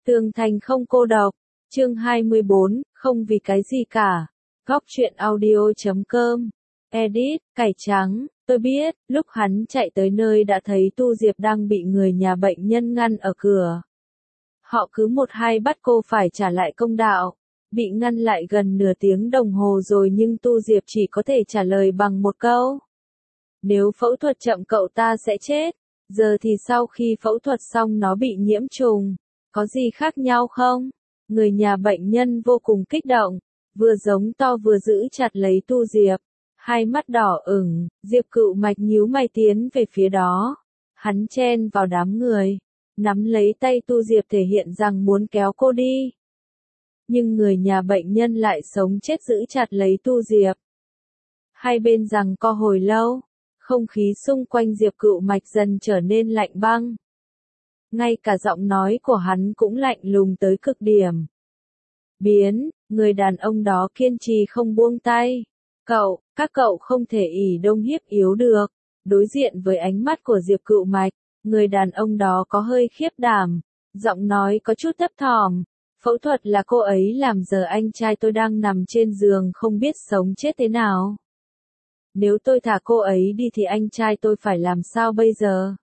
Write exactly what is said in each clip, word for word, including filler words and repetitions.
Tường thành không cô độc. Chương hai mươi bốn, không vì cái gì cả. Góc truyện audio chấm com. Edit, cải trắng. Tôi biết, lúc hắn chạy tới nơi đã thấy Tu Diệp đang bị người nhà bệnh nhân ngăn ở cửa. Họ cứ một hai bắt cô phải trả lại công đạo. Bị ngăn lại gần nửa tiếng đồng hồ rồi nhưng Tu Diệp chỉ có thể trả lời bằng một câu. Nếu phẫu thuật chậm cậu ta sẽ chết. Giờ thì sau khi phẫu thuật xong nó bị nhiễm trùng. Có gì khác nhau không? Người nhà bệnh nhân vô cùng kích động. Vừa giống to vừa giữ chặt lấy Tu Diệp. Hai mắt đỏ ửng, Diệp Cựu Mạch nhíu mày tiến về phía đó. Hắn chen vào đám người. Nắm lấy tay Tu Diệp thể hiện rằng muốn kéo cô đi. Nhưng người nhà bệnh nhân lại sống chết giữ chặt lấy Tu Diệp. Hai bên giằng co hồi lâu. Không khí xung quanh Diệp Cựu Mạch dần trở nên lạnh băng. Ngay cả giọng nói của hắn cũng lạnh lùng tới cực điểm. Biến, người đàn ông đó kiên trì không buông tay. Cậu, các cậu không thể ỷ đông hiếp yếu được. Đối diện với ánh mắt của Diệp Cựu Mạch, người đàn ông đó có hơi khiếp đảm. Giọng nói có chút thấp thỏm. Phẫu thuật là cô ấy làm giờ anh trai tôi đang nằm trên giường không biết sống chết thế nào. Nếu tôi thả cô ấy đi thì anh trai tôi phải làm sao bây giờ?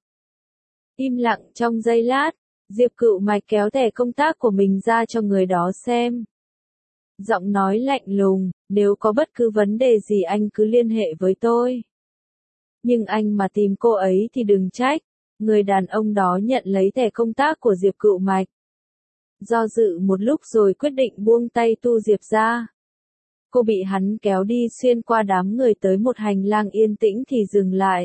Im lặng trong giây lát, Diệp Cựu Mạch kéo thẻ công tác của mình ra cho người đó xem. Giọng nói lạnh lùng, nếu có bất cứ vấn đề gì anh cứ liên hệ với tôi. Nhưng anh mà tìm cô ấy thì đừng trách. Người đàn ông đó nhận lấy thẻ công tác của Diệp Cựu Mạch. Do dự một lúc rồi quyết định buông tay Tu Diệp ra. Cô bị hắn kéo đi xuyên qua đám người tới một hành lang yên tĩnh thì dừng lại.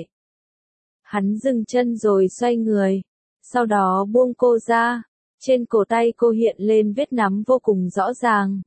Hắn dừng chân rồi xoay người. Sau đó buông cô ra. Trên cổ tay cô hiện lên vết nắm vô cùng rõ ràng.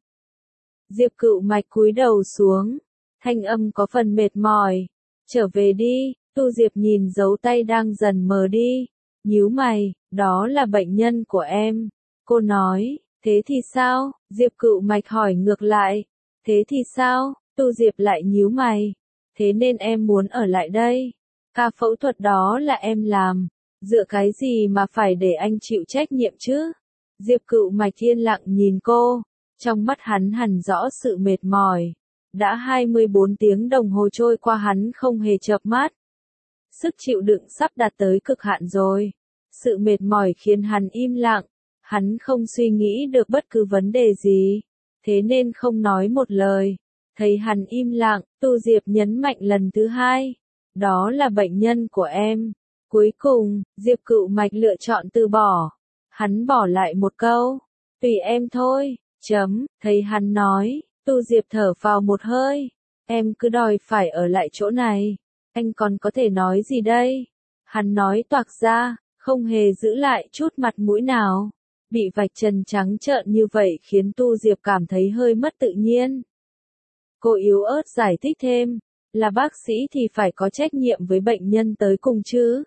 Diệp Cựu Mạch cúi đầu xuống. Thanh âm có phần mệt mỏi. Trở về đi. Tu Diệp nhìn dấu tay đang dần mờ đi. Nhíu mày, đó là bệnh nhân của em. Cô nói, thế thì sao? Diệp Cựu Mạch hỏi ngược lại. Thế thì sao? Tu Diệp lại nhíu mày. Thế nên em muốn ở lại đây. Ca phẫu thuật đó là em làm. Dựa cái gì mà phải để anh chịu trách nhiệm chứ? Diệp Cựu Mạch yên lặng nhìn cô. Trong mắt hắn hằn rõ sự mệt mỏi. Đã hai mươi bốn tiếng đồng hồ trôi qua hắn không hề chợp mắt. Sức chịu đựng sắp đạt tới cực hạn rồi. Sự mệt mỏi khiến hắn im lặng. Hắn không suy nghĩ được bất cứ vấn đề gì. Thế nên không nói một lời. Thấy hắn im lặng, Tu Diệp nhấn mạnh lần thứ hai. Đó là bệnh nhân của em. Cuối cùng, Diệp Cựu Mạch lựa chọn từ bỏ. Hắn bỏ lại một câu. Tùy em thôi. Chấm, thấy hắn nói. Tu Diệp thở vào một hơi. Em cứ đòi phải ở lại chỗ này. Anh còn có thể nói gì đây? Hắn nói toạc ra, không hề giữ lại chút mặt mũi nào. Bị vạch trần trắng trợn như vậy khiến Tu Diệp cảm thấy hơi mất tự nhiên. Cô yếu ớt giải thích thêm, là bác sĩ thì phải có trách nhiệm với bệnh nhân tới cùng chứ.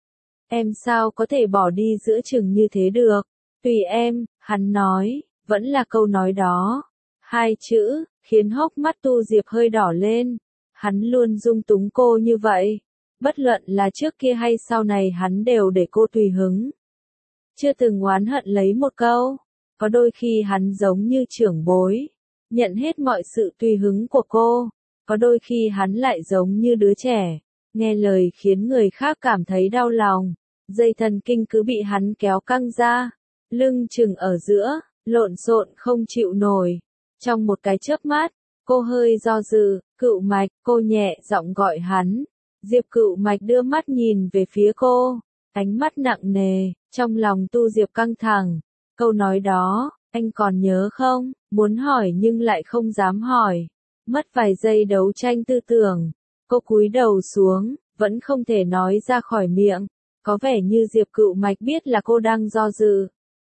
Em sao có thể bỏ đi giữa chừng như thế được? Tùy em, hắn nói, vẫn là câu nói đó. Hai chữ, khiến hốc mắt Tu Diệp hơi đỏ lên. Hắn luôn dung túng cô như vậy. Bất luận là trước kia hay sau này hắn đều để cô tùy hứng. Chưa từng oán hận lấy một câu. Có đôi khi hắn giống như trưởng bối. Nhận hết mọi sự tùy hứng của cô. Có đôi khi hắn lại giống như đứa trẻ. Nghe lời khiến người khác cảm thấy đau lòng. Dây thần kinh cứ bị hắn kéo căng ra. Lưng chừng ở giữa, lộn xộn không chịu nổi. Trong một cái chớp mắt, cô hơi do dự. Cựu Mạch, cô nhẹ giọng gọi hắn. Diệp Cựu Mạch đưa mắt nhìn về phía cô. Ánh mắt nặng nề, trong lòng Tu Diệp căng thẳng. Câu nói đó, anh còn nhớ không? Muốn hỏi nhưng lại không dám hỏi. Mất vài giây đấu tranh tư tưởng. Cô cúi đầu xuống, vẫn không thể nói ra khỏi miệng. Có vẻ như Diệp Cựu Mạch biết là cô đang do dự.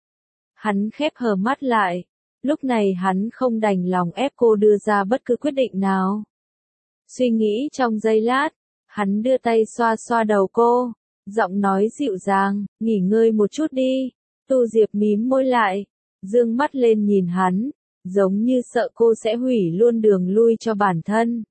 Hắn khép hờ mắt lại. Lúc này hắn không đành lòng ép cô đưa ra bất cứ quyết định nào. Suy nghĩ trong giây lát, hắn đưa tay xoa xoa đầu cô. Giọng nói dịu dàng, nghỉ ngơi một chút đi. Tu Diệp mím môi lại, dương mắt lên nhìn hắn, giống như sợ cô sẽ hủy luôn đường lui cho bản thân.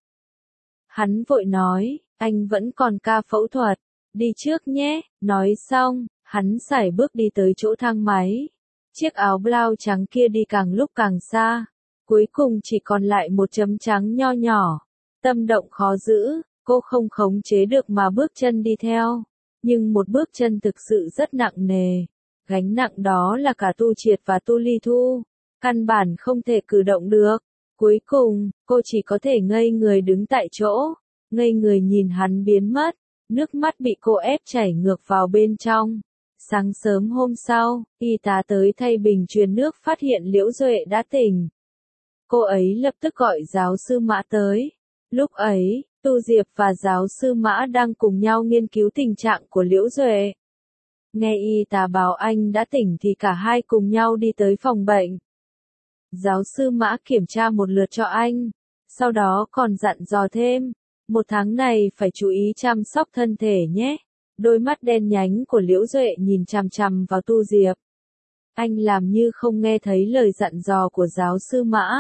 Hắn vội nói, anh vẫn còn ca phẫu thuật, đi trước nhé. Nói xong, hắn sải bước đi tới chỗ thang máy. Chiếc áo blau trắng kia đi càng lúc càng xa, cuối cùng chỉ còn lại một chấm trắng nho nhỏ. Tâm động khó giữ, cô không khống chế được mà bước chân đi theo, nhưng một bước chân thực sự rất nặng nề. Gánh nặng đó là cả Tu Triệt và Tu Ly Thu, căn bản không thể cử động được. Cuối cùng, cô chỉ có thể ngây người đứng tại chỗ, ngây người nhìn hắn biến mất, nước mắt bị cô ép chảy ngược vào bên trong. Sáng sớm hôm sau, y tá tới thay bình truyền nước phát hiện Liễu Duệ đã tỉnh. Cô ấy lập tức gọi giáo sư Mã tới. Lúc ấy, Tu Diệp và giáo sư Mã đang cùng nhau nghiên cứu tình trạng của Liễu Duệ. Nghe y tá báo anh đã tỉnh thì cả hai cùng nhau đi tới phòng bệnh. Giáo sư Mã kiểm tra một lượt cho anh, sau đó còn dặn dò thêm, một tháng này phải chú ý chăm sóc thân thể nhé. Đôi mắt đen nhánh của Liễu Duệ nhìn chằm chằm vào Tu Diệp. Anh làm như không nghe thấy lời dặn dò của giáo sư Mã.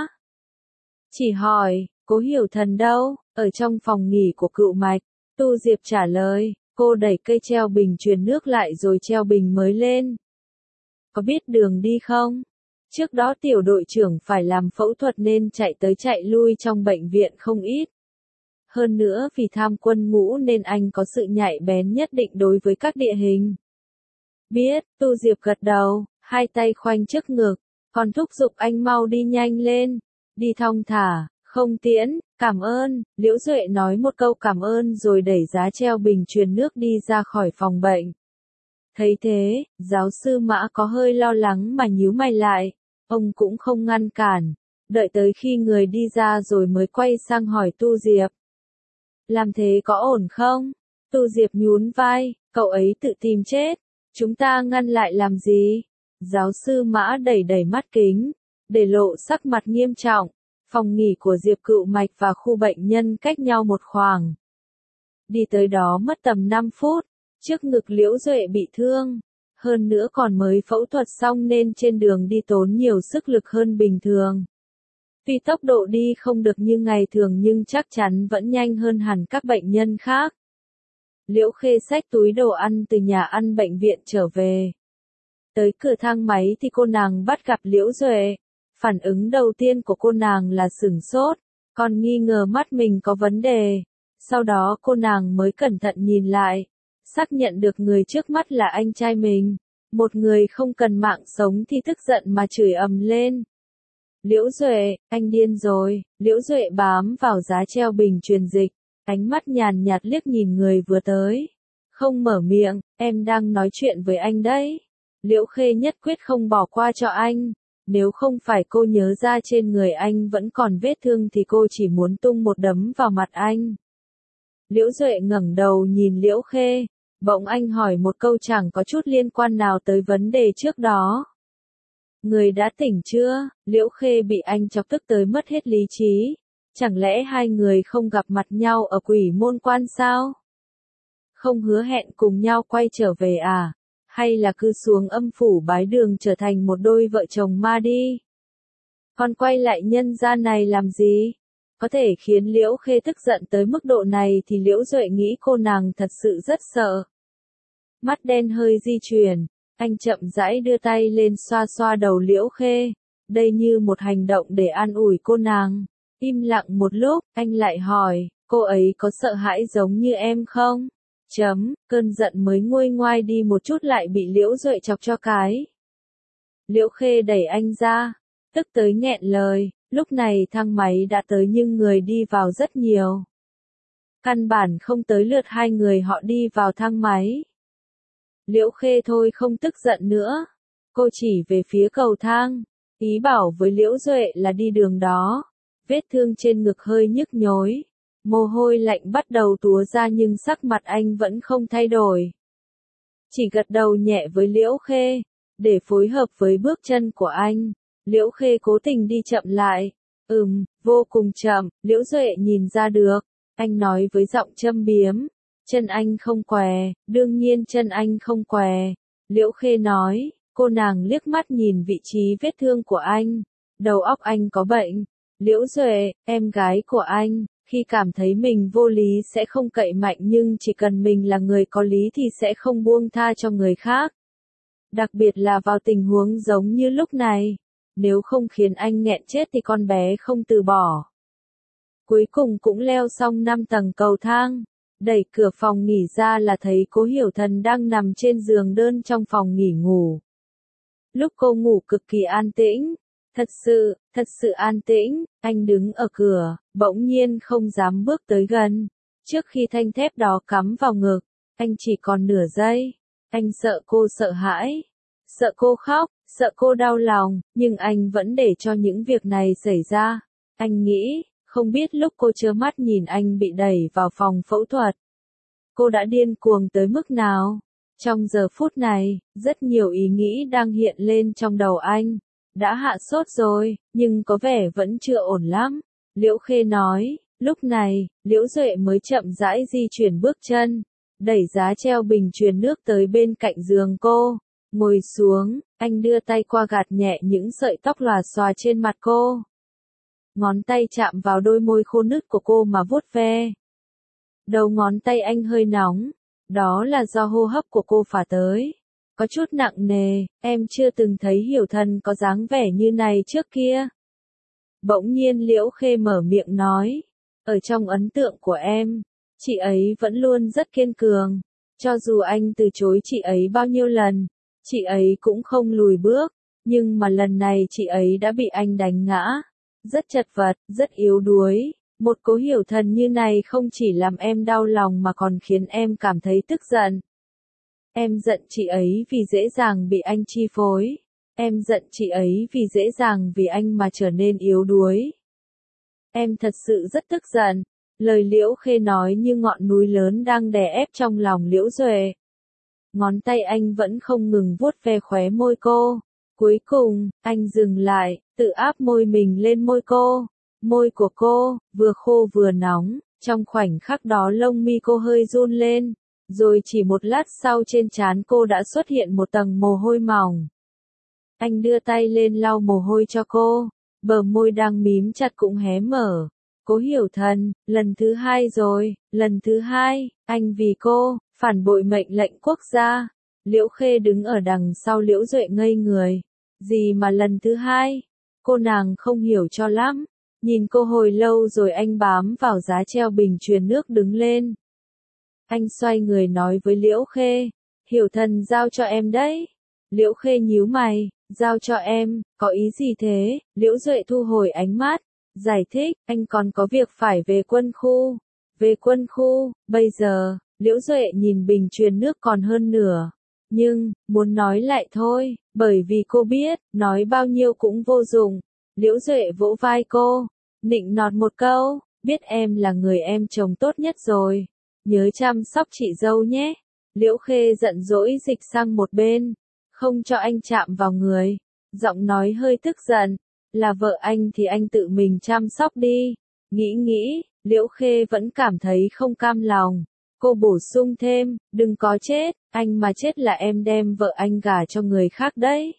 Chỉ hỏi, Cố Hiểu Thần đâu? Ở trong phòng nghỉ của Cựu Mạch. Tu Diệp trả lời, cô đẩy cây treo bình truyền nước lại rồi treo bình mới lên. Có biết đường đi không? Trước đó tiểu đội trưởng phải làm phẫu thuật nên chạy tới chạy lui trong bệnh viện không ít. Hơn nữa vì tham quân ngũ nên anh có sự nhạy bén nhất định đối với các địa hình. Biết, Tu Diệp gật đầu, hai tay khoanh trước ngực, còn thúc giục anh mau đi nhanh lên, đi thong thả, không tiễn, cảm ơn. Liễu Duệ nói một câu cảm ơn rồi đẩy giá treo bình truyền nước đi ra khỏi phòng bệnh. Thấy thế, giáo sư Mã có hơi lo lắng mà nhíu mày lại, ông cũng không ngăn cản, đợi tới khi người đi ra rồi mới quay sang hỏi Tu Diệp. Làm thế có ổn không? Tu Diệp nhún vai, cậu ấy tự tìm chết, chúng ta ngăn lại làm gì? Giáo sư Mã đẩy đẩy mắt kính, để lộ sắc mặt nghiêm trọng. Phòng nghỉ của Diệp Cựu Mạch và khu bệnh nhân cách nhau một khoảng. Đi tới đó mất tầm năm phút, trước ngực Liễu Duệ bị thương, hơn nữa còn mới phẫu thuật xong nên trên đường đi tốn nhiều sức lực hơn bình thường. Tuy tốc độ đi không được như ngày thường nhưng chắc chắn vẫn nhanh hơn hẳn các bệnh nhân khác. Liễu Khê xách túi đồ ăn từ nhà ăn bệnh viện trở về. Tới cửa thang máy thì cô nàng bắt gặp Liễu Duệ. Phản ứng đầu tiên của cô nàng là sửng sốt, còn nghi ngờ mắt mình có vấn đề. Sau đó cô nàng mới cẩn thận nhìn lại, xác nhận được người trước mắt là anh trai mình. Một người không cần mạng sống thì tức giận mà chửi ầm lên. Liễu Duệ, anh điên rồi. Liễu Duệ bám vào giá treo bình truyền dịch, ánh mắt nhàn nhạt liếc nhìn người vừa tới. Không mở miệng, em đang nói chuyện với anh đấy. Liễu Khê nhất quyết không bỏ qua cho anh. Nếu không phải cô nhớ ra trên người anh vẫn còn vết thương thì cô chỉ muốn tung một đấm vào mặt anh. Liễu Duệ ngẩng đầu nhìn Liễu Khê, bỗng anh hỏi một câu chẳng có chút liên quan nào tới vấn đề trước đó. Người đã tỉnh chưa? Liễu Khê bị anh chọc tức tới mất hết lý trí. Chẳng lẽ hai người không gặp mặt nhau ở Quỷ Môn Quan sao? Không hứa hẹn cùng nhau quay trở về à? Hay là cứ xuống âm phủ bái đường trở thành một đôi vợ chồng ma đi? Còn quay lại nhân gian này làm gì? Có thể khiến Liễu Khê tức giận tới mức độ này thì Liễu Duệ nghĩ cô nàng thật sự rất sợ. Mắt đen hơi di chuyển, anh chậm rãi đưa tay lên xoa xoa đầu Liễu Khê. Đây như một hành động để an ủi cô nàng. Im lặng một lúc, anh lại hỏi, cô ấy có sợ hãi giống như em không? Chấm, cơn giận mới nguôi ngoai đi một chút lại bị Liễu Duệ chọc cho cái. Liễu Khê đẩy anh ra, tức tới nghẹn lời, lúc này thang máy đã tới nhưng người đi vào rất nhiều. Căn bản không tới lượt hai người họ đi vào thang máy. Liễu Khê thôi không tức giận nữa, cô chỉ về phía cầu thang, ý bảo với Liễu Duệ là đi đường đó. Vết thương trên ngực hơi nhức nhối. Mồ hôi lạnh bắt đầu túa ra nhưng sắc mặt anh vẫn không thay đổi. Chỉ gật đầu nhẹ với Liễu Khê, để phối hợp với bước chân của anh. Liễu Khê cố tình đi chậm lại. Ừm, vô cùng chậm, Liễu Duệ nhìn ra được. Anh nói với giọng châm biếm. Chân anh không què, đương nhiên chân anh không què. Liễu Khê nói, cô nàng liếc mắt nhìn vị trí vết thương của anh. Đầu óc anh có bệnh. Liễu Duệ, em gái của anh. Khi cảm thấy mình vô lý sẽ không cậy mạnh nhưng chỉ cần mình là người có lý thì sẽ không buông tha cho người khác. Đặc biệt là vào tình huống giống như lúc này. Nếu không khiến anh nghẹn chết thì con bé không từ bỏ. Cuối cùng cũng leo xong năm tầng cầu thang. Đẩy cửa phòng nghỉ ra là thấy Cố Hiểu Thần đang nằm trên giường đơn trong phòng nghỉ ngủ. Lúc cô ngủ cực kỳ an tĩnh. Thật sự, thật sự an tĩnh, anh đứng ở cửa, bỗng nhiên không dám bước tới gần. Trước khi thanh thép đó cắm vào ngực, anh chỉ còn nửa giây. Anh sợ cô sợ hãi, sợ cô khóc, sợ cô đau lòng, nhưng anh vẫn để cho những việc này xảy ra. Anh nghĩ, không biết lúc cô trơ mắt nhìn anh bị đẩy vào phòng phẫu thuật, cô đã điên cuồng tới mức nào. Trong giờ phút này, rất nhiều ý nghĩ đang hiện lên trong đầu anh. Đã hạ sốt rồi, nhưng có vẻ vẫn chưa ổn lắm. Liễu Khê nói, lúc này, Liễu Duệ mới chậm rãi di chuyển bước chân, đẩy giá treo bình truyền nước tới bên cạnh giường cô. Ngồi xuống, anh đưa tay qua gạt nhẹ những sợi tóc lòa xòa trên mặt cô. Ngón tay chạm vào đôi môi khô nứt của cô mà vuốt ve. Đầu ngón tay anh hơi nóng, đó là do hô hấp của cô phả tới. Có chút nặng nề, em chưa từng thấy Hiểu Thần có dáng vẻ như này trước kia. Bỗng nhiên Liễu Khê mở miệng nói, ở trong ấn tượng của em, chị ấy vẫn luôn rất kiên cường. Cho dù anh từ chối chị ấy bao nhiêu lần, chị ấy cũng không lùi bước. Nhưng mà lần này chị ấy đã bị anh đánh ngã. Rất chật vật, rất yếu đuối. Một Cố Hiểu Thần như này không chỉ làm em đau lòng mà còn khiến em cảm thấy tức giận. Em giận chị ấy vì dễ dàng bị anh chi phối. Em giận chị ấy vì dễ dàng vì anh mà trở nên yếu đuối. Em thật sự rất tức giận. Lời Liễu Khê nói như ngọn núi lớn đang đè ép trong lòng Liễu Duệ. Ngón tay anh vẫn không ngừng vuốt ve khóe môi cô. Cuối cùng, anh dừng lại, tự áp môi mình lên môi cô. Môi của cô, vừa khô vừa nóng. Trong khoảnh khắc đó lông mi cô hơi run lên. Rồi chỉ một lát sau trên trán cô đã xuất hiện một tầng mồ hôi mỏng. Anh đưa tay lên lau mồ hôi cho cô. Bờ môi đang mím chặt cũng hé mở. Cố Hiểu Thần, lần thứ hai rồi, lần thứ hai, anh vì cô, phản bội mệnh lệnh quốc gia. Liễu Khê đứng ở đằng sau Liễu Duệ ngây người. Gì mà lần thứ hai? Cô nàng không hiểu cho lắm. Nhìn cô hồi lâu rồi anh bám vào giá treo bình truyền nước đứng lên. Anh xoay người nói với Liễu Khê, Hiểu Thần giao cho em đấy. Liễu Khê nhíu mày, giao cho em, có ý gì thế? Liễu Duệ thu hồi ánh mắt, giải thích, anh còn có việc phải về quân khu. Về quân khu, bây giờ, Liễu Duệ nhìn bình truyền nước còn hơn nửa. Nhưng, muốn nói lại thôi, bởi vì cô biết, nói bao nhiêu cũng vô dụng. Liễu Duệ vỗ vai cô, nịnh nọt một câu, biết em là người em chồng tốt nhất rồi. Nhớ chăm sóc chị dâu nhé. Liễu Khê giận dỗi dịch sang một bên, không cho anh chạm vào người. Giọng nói hơi tức giận, là vợ anh thì anh tự mình chăm sóc đi. Nghĩ nghĩ, Liễu Khê vẫn cảm thấy không cam lòng. Cô bổ sung thêm, đừng có chết, anh mà chết là em đem vợ anh gả cho người khác đấy.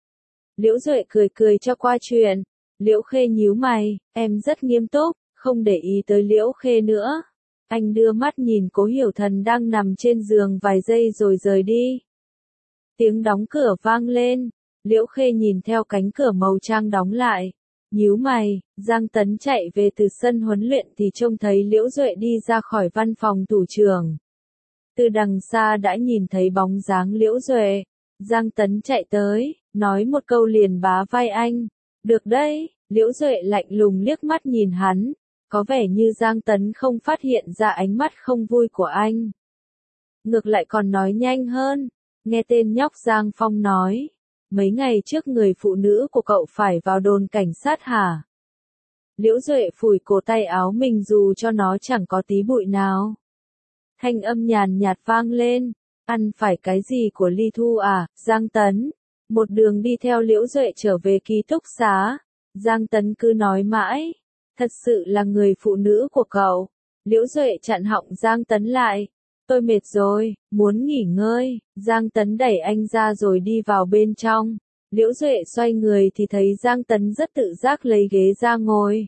Liễu Duệ cười cười cho qua chuyện. Liễu Khê nhíu mày, em rất nghiêm túc, không để ý tới Liễu Khê nữa. Anh đưa mắt nhìn Cố Hiểu Thần đang nằm trên giường vài giây rồi rời đi. Tiếng đóng cửa vang lên. Liễu Khê nhìn theo cánh cửa màu trang đóng lại. Nhíu mày, Giang Tấn chạy về từ sân huấn luyện thì trông thấy Liễu Duệ đi ra khỏi văn phòng thủ trưởng. Từ đằng xa đã nhìn thấy bóng dáng Liễu Duệ. Giang Tấn chạy tới, nói một câu liền bá vai anh. Được đấy, Liễu Duệ lạnh lùng liếc mắt nhìn hắn. Có vẻ như Giang Tấn không phát hiện ra ánh mắt không vui của anh. Ngược lại còn nói nhanh hơn. Nghe tên nhóc Giang Phong nói. Mấy ngày trước người phụ nữ của cậu phải vào đồn cảnh sát hả? Liễu Duệ phủi cổ tay áo mình dù cho nó chẳng có tí bụi nào. Thanh âm nhàn nhạt vang lên. Ăn phải cái gì của Ly Thu à, Giang Tấn? Một đường đi theo Liễu Duệ trở về ký túc xá. Giang Tấn cứ nói mãi. Thật sự là người phụ nữ của cậu. Liễu Duệ chặn họng Giang Tấn lại. Tôi mệt rồi, muốn nghỉ ngơi. Giang Tấn đẩy anh ra rồi đi vào bên trong. Liễu Duệ xoay người thì thấy Giang Tấn rất tự giác lấy ghế ra ngồi.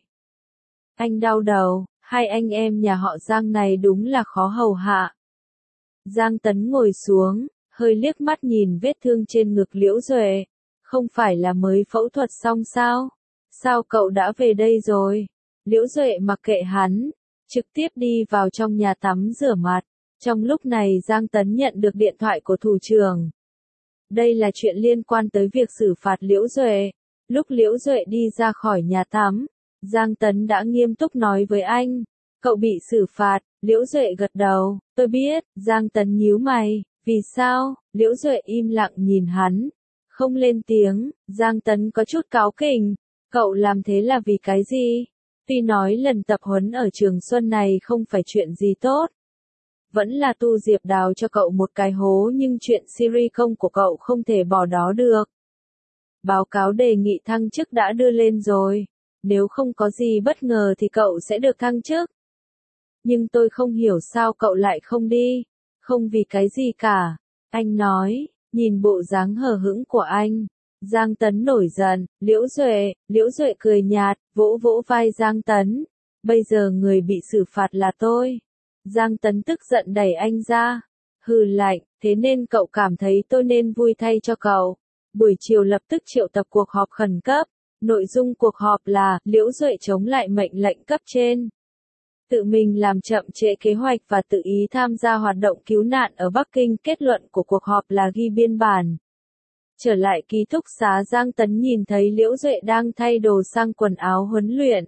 Anh đau đầu, hai anh em nhà họ Giang này đúng là khó hầu hạ. Giang Tấn ngồi xuống, hơi liếc mắt nhìn vết thương trên ngực Liễu Duệ. Không phải là mới phẫu thuật xong sao? Sao cậu đã về đây rồi? Liễu Duệ mặc kệ hắn, trực tiếp đi vào trong nhà tắm rửa mặt. Trong lúc này Giang Tấn nhận được điện thoại của thủ trưởng. Đây là chuyện liên quan tới việc xử phạt Liễu Duệ. Lúc Liễu Duệ đi ra khỏi nhà tắm, Giang Tấn đã nghiêm túc nói với anh. Cậu bị xử phạt, Liễu Duệ gật đầu, tôi biết, Giang Tấn nhíu mày, vì sao? Liễu Duệ im lặng nhìn hắn, không lên tiếng, Giang Tấn có chút cáu kỉnh, cậu làm thế là vì cái gì? Tuy nói lần tập huấn ở Trường Xuân này không phải chuyện gì tốt, vẫn là Tu Diệp đào cho cậu một cái hố nhưng chuyện Siri không của cậu không thể bỏ đó được. Báo cáo đề nghị thăng chức đã đưa lên rồi, nếu không có gì bất ngờ thì cậu sẽ được thăng chức. Nhưng tôi không hiểu sao cậu lại không đi, không vì cái gì cả, anh nói, nhìn bộ dáng hờ hững của anh. Giang Tấn nổi giận, Liễu Duệ, Liễu Duệ cười nhạt, vỗ vỗ vai Giang Tấn, bây giờ người bị xử phạt là tôi. Giang Tấn tức giận đẩy anh ra, hừ lạnh, thế nên cậu cảm thấy tôi nên vui thay cho cậu. Buổi chiều lập tức triệu tập cuộc họp khẩn cấp, nội dung cuộc họp là, Liễu Duệ chống lại mệnh lệnh cấp trên. Tự mình làm chậm trễ kế hoạch và tự ý tham gia hoạt động cứu nạn ở Bắc Kinh. Kết luận của cuộc họp là ghi biên bản. Trở lại ký túc xá, Giang Tấn nhìn thấy Liễu Duệ đang thay đồ sang quần áo huấn luyện.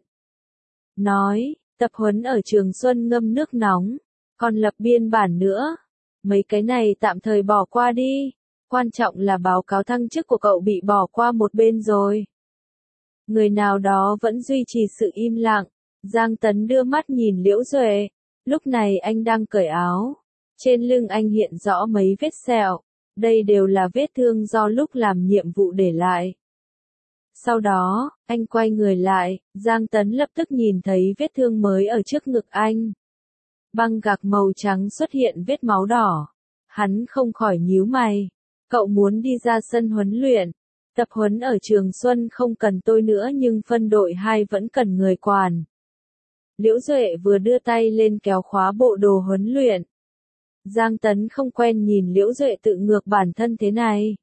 Nói, tập huấn ở Trường Xuân ngâm nước nóng, còn lập biên bản nữa. Mấy cái này tạm thời bỏ qua đi, quan trọng là báo cáo thăng chức của cậu bị bỏ qua một bên rồi. Người nào đó vẫn duy trì sự im lặng. Giang Tấn đưa mắt nhìn Liễu Duệ, lúc này anh đang cởi áo. Trên lưng anh hiện rõ mấy vết sẹo, đây đều là vết thương do lúc làm nhiệm vụ để lại. Sau đó, anh quay người lại, Giang Tấn lập tức nhìn thấy vết thương mới ở trước ngực anh. Băng gạc màu trắng xuất hiện vết máu đỏ. Hắn không khỏi nhíu mày. Cậu muốn đi ra sân huấn luyện. Tập huấn ở Trường Xuân không cần tôi nữa nhưng phân đội hai vẫn cần người quản. Liễu Duệ vừa đưa tay lên kéo khóa bộ đồ huấn luyện. Giang Tấn không quen nhìn Liễu Duệ tự ngược bản thân thế này.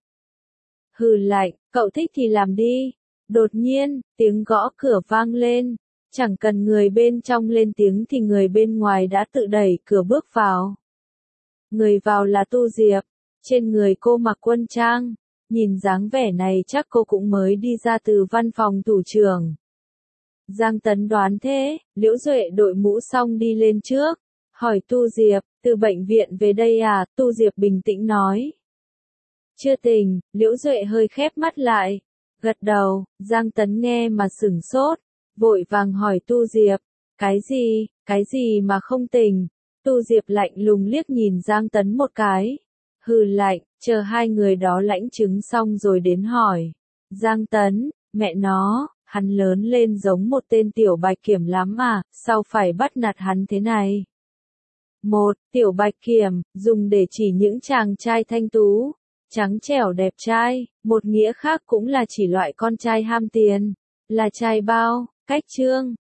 Hừ lạnh, cậu thích thì làm đi. Đột nhiên, tiếng gõ cửa vang lên. Chẳng cần người bên trong lên tiếng thì người bên ngoài đã tự đẩy cửa bước vào. Người vào là Tu Diệp. Trên người cô mặc quân trang. Nhìn dáng vẻ này chắc cô cũng mới đi ra từ văn phòng thủ trưởng. Giang Tấn đoán thế, Liễu Duệ đội mũ xong đi lên trước. Hỏi Tu Diệp, từ bệnh viện về đây à? Tu Diệp bình tĩnh nói. Chưa tỉnh, Liễu Duệ hơi khép mắt lại. Gật đầu, Giang Tấn nghe mà sửng sốt. Vội vàng hỏi Tu Diệp, cái gì, cái gì mà không tỉnh? Tu Diệp lạnh lùng liếc nhìn Giang Tấn một cái. Hừ lạnh, chờ hai người đó lãnh chứng xong rồi đến hỏi. Giang Tấn, mẹ nó, hắn lớn lên giống một tên tiểu bạch kiểm lắm à, sao phải bắt nạt hắn thế này? Một, tiểu bạch kiểm, dùng để chỉ những chàng trai thanh tú, trắng trẻo đẹp trai, một nghĩa khác cũng là chỉ loại con trai ham tiền, là trai bao, cách trương,